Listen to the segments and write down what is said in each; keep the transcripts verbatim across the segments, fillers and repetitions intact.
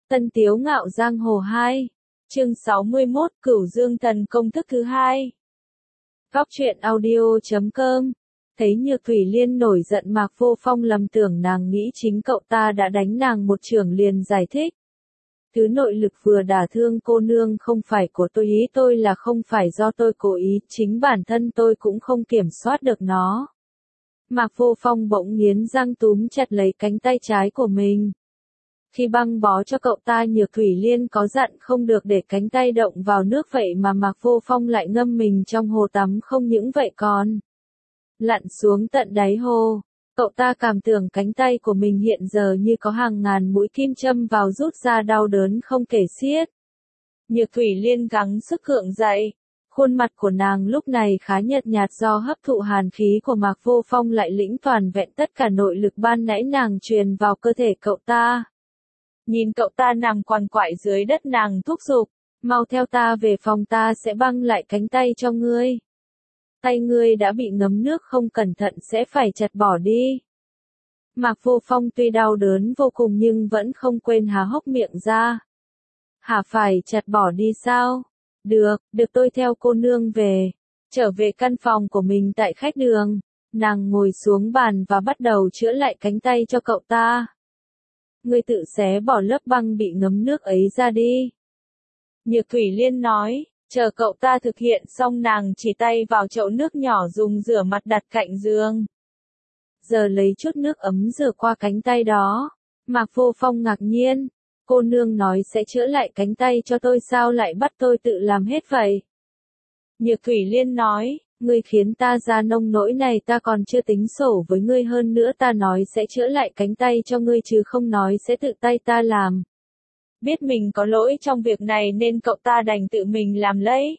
Tân Tiếu Ngạo Giang Hồ hai, chương sáu mươi mốt, Cửu Dương Thần Công thức thứ hai. Góc truyện audio chấm com. Thấy Nhược Thủy Liên nổi giận, Mạc Vô Phong lầm tưởng nàng nghĩ chính cậu ta đã đánh nàng một chưởng, liền giải thích. Thứ nội lực vừa đả thương cô nương không phải của tôi, ý tôi là không phải do tôi cố ý, chính bản thân tôi cũng không kiểm soát được nó. Mạc Vô Phong bỗng nghiến răng túm chặt lấy cánh tay trái của mình. Khi băng bó cho cậu ta, Nhược Thủy Liên có dặn không được để cánh tay động vào nước, vậy mà Mạc Vô Phong lại ngâm mình trong hồ tắm, không những vậy còn lặn xuống tận đáy hồ. Cậu ta cảm tưởng cánh tay của mình hiện giờ như có hàng ngàn mũi kim châm vào, rút ra đau đớn không kể xiết. Nhược Thủy Liên gắng sức gượng dậy. Khuôn mặt của nàng lúc này khá nhợt nhạt do hấp thụ hàn khí của Mạc Vô Phong, lại lĩnh toàn vẹn tất cả nội lực ban nãy nàng truyền vào cơ thể cậu ta. Nhìn cậu ta nằm quằn quại dưới đất, nàng thúc giục, mau theo ta về phòng, ta sẽ băng lại cánh tay cho ngươi. Tay ngươi đã bị ngấm nước, không cẩn thận sẽ phải chặt bỏ đi. Mạc Vô Phong tuy đau đớn vô cùng nhưng vẫn không quên há hốc miệng ra. Hả, phải chặt bỏ đi sao? Được, được, tôi theo cô nương về. Trở về căn phòng của mình tại khách đường, nàng ngồi xuống bàn và bắt đầu chữa lại cánh tay cho cậu ta. Ngươi tự xé bỏ lớp băng bị ngấm nước ấy ra đi. Nhược Thủy Liên nói, chờ cậu ta thực hiện xong, nàng chỉ tay vào chậu nước nhỏ dùng rửa mặt đặt cạnh giường. Giờ lấy chút nước ấm rửa qua cánh tay đó. Mạc Vô Phong ngạc nhiên, cô nương nói sẽ chữa lại cánh tay cho tôi, sao lại bắt tôi tự làm hết vậy? Nhược Thủy Liên nói, ngươi khiến ta ra nông nỗi này, ta còn chưa tính sổ với ngươi, hơn nữa ta nói sẽ chữa lại cánh tay cho ngươi chứ không nói sẽ tự tay ta làm. Biết mình có lỗi trong việc này nên cậu ta đành tự mình làm lấy.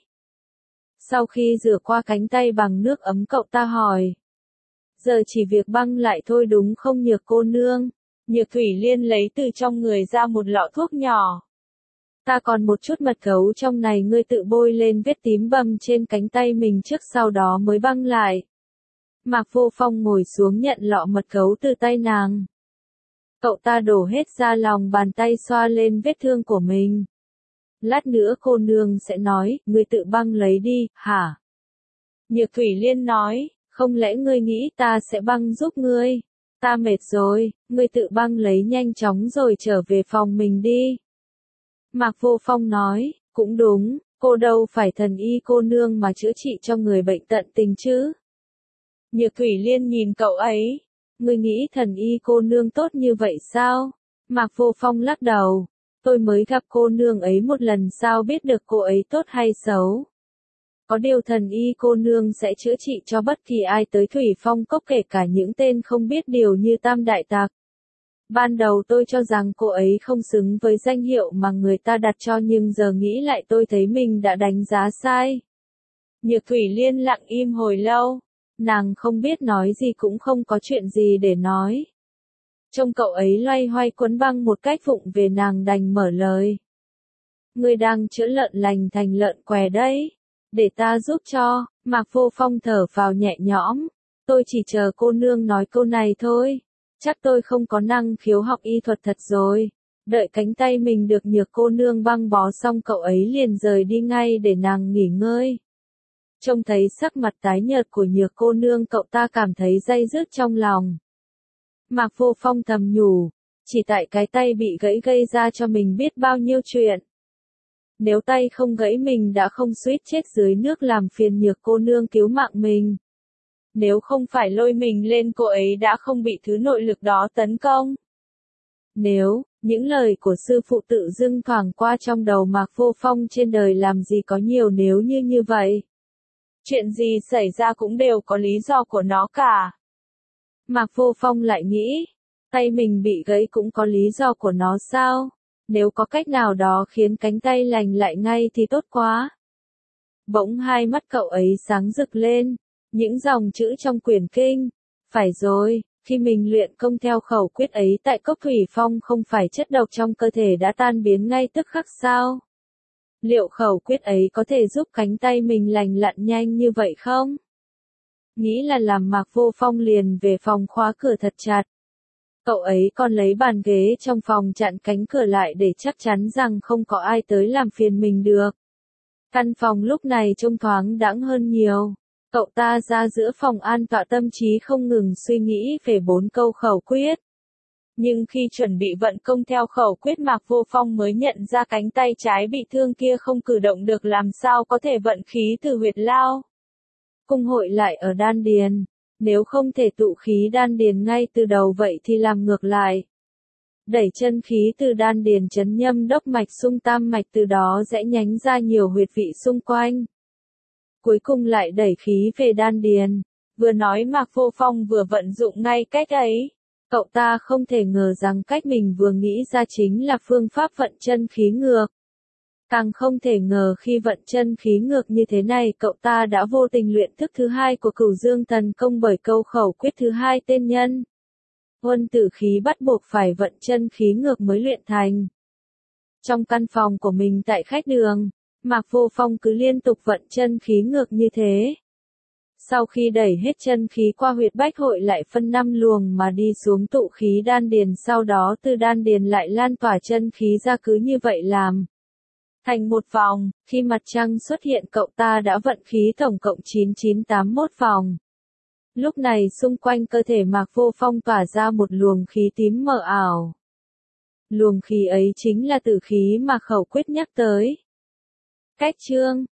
Sau khi rửa qua cánh tay bằng nước ấm, cậu ta hỏi, giờ chỉ việc băng lại thôi đúng không Nhược cô nương? Nhược Thủy Liên lấy từ trong người ra một lọ thuốc nhỏ. Ta còn một chút mật gấu trong này, ngươi tự bôi lên vết tím bầm trên cánh tay mình trước, sau đó mới băng lại. Mạc Vô Phong ngồi xuống nhận lọ mật gấu từ tay nàng. Cậu ta đổ hết ra lòng bàn tay, xoa lên vết thương của mình. Lát nữa cô nương sẽ nói, ngươi tự băng lấy đi, hả? Nhược Thủy Liên nói, không lẽ ngươi nghĩ ta sẽ băng giúp ngươi? Ta mệt rồi, ngươi tự băng lấy nhanh chóng rồi trở về phòng mình đi. Mạc Vô Phong nói, cũng đúng, cô đâu phải thần y cô nương mà chữa trị cho người bệnh tận tình chứ. Nhược Thủy Liên nhìn cậu ấy, ngươi nghĩ thần y cô nương tốt như vậy sao? Mạc Vô Phong lắc đầu, tôi mới gặp cô nương ấy một lần, sao biết được cô ấy tốt hay xấu. Có điều thần y cô nương sẽ chữa trị cho bất kỳ ai tới Thủy Phong Cốc, kể cả những tên không biết điều như Tam Đại Tặc. Ban đầu tôi cho rằng cô ấy không xứng với danh hiệu mà người ta đặt cho, nhưng giờ nghĩ lại tôi thấy mình đã đánh giá sai. Nhược Thủy Liên lặng im hồi lâu, nàng không biết nói gì, cũng không có chuyện gì để nói. Trông cậu ấy loay hoay quấn băng một cách vụng về, nàng đành mở lời. Ngươi đang chữa lợn lành thành lợn què đấy, để ta giúp cho. Mạc Vô Phong thở phào nhẹ nhõm, tôi chỉ chờ cô nương nói câu này thôi. Chắc tôi không có năng khiếu học y thuật thật rồi. Đợi cánh tay mình được Nhược cô nương băng bó xong, cậu ấy liền rời đi ngay để nàng nghỉ ngơi. Trông thấy sắc mặt tái nhợt của Nhược cô nương, cậu ta cảm thấy day dứt trong lòng. Mạc Vô Phong thầm nhủ, chỉ tại cái tay bị gãy gây ra cho mình biết bao nhiêu chuyện. Nếu tay không gãy mình đã không suýt chết dưới nước, làm phiền Nhược cô nương cứu mạng mình. Nếu không phải lôi mình lên, cô ấy đã không bị thứ nội lực đó tấn công. Nếu, những lời của sư phụ tự dưng thoảng qua trong đầu Mạc Vô Phong, trên đời làm gì có nhiều nếu như như vậy. Chuyện gì xảy ra cũng đều có lý do của nó cả. Mạc Vô Phong lại nghĩ, tay mình bị gãy cũng có lý do của nó sao? Nếu có cách nào đó khiến cánh tay lành lại ngay thì tốt quá. Bỗng hai mắt cậu ấy sáng rực lên. Những dòng chữ trong quyển kinh. Phải rồi, khi mình luyện công theo khẩu quyết ấy tại Cốc Thủy Phong, không phải chất độc trong cơ thể đã tan biến ngay tức khắc sao? Liệu khẩu quyết ấy có thể giúp cánh tay mình lành lặn nhanh như vậy không? Nghĩ là làm, Mạc Vô Phong liền về phòng khóa cửa thật chặt. Cậu ấy còn lấy bàn ghế trong phòng chặn cánh cửa lại để chắc chắn rằng không có ai tới làm phiền mình được. Căn phòng lúc này trông thoáng đãng hơn nhiều. Cậu ta ra giữa phòng an tọa tâm trí không ngừng suy nghĩ về bốn câu khẩu quyết. Nhưng khi chuẩn bị vận công theo khẩu quyết Mạc Vô Phong mới nhận ra cánh tay trái bị thương kia không cử động được, làm sao có thể vận khí từ huyệt lao cung hội lại ở đan điền. Nếu không thể tụ khí đan điền ngay từ đầu vậy thì làm ngược lại. Đẩy chân khí từ đan điền chấn nhâm đốc mạch xung tam mạch, từ đó rẽ nhánh ra nhiều huyệt vị xung quanh. Cuối cùng lại đẩy khí về đan điền. Vừa nói Mạc Vô Phong vừa vận dụng ngay cách ấy. Cậu ta không thể ngờ rằng cách mình vừa nghĩ ra chính là phương pháp vận chân khí ngược. Càng không thể ngờ khi vận chân khí ngược như thế này cậu ta đã vô tình luyện thức thứ hai của Cửu Dương Thần Công, bởi câu khẩu quyết thứ hai tên nhân huân tử khí bắt buộc phải vận chân khí ngược mới luyện thành. Trong căn phòng của mình tại khách đường, Mạc Vô Phong cứ liên tục vận chân khí ngược như thế. Sau khi đẩy hết chân khí qua huyệt bách hội lại phân năm luồng mà đi xuống tụ khí đan điền, sau đó từ đan điền lại lan tỏa chân khí ra, cứ như vậy làm thành một vòng. Khi mặt trăng xuất hiện cậu ta đã vận khí tổng cộng chín nghìn chín trăm tám mươi mốt vòng. Lúc này xung quanh cơ thể Mạc Vô Phong tỏa ra một luồng khí tím mờ ảo. Luồng khí ấy chính là tử khí mà khẩu quyết nhắc tới. Cách chương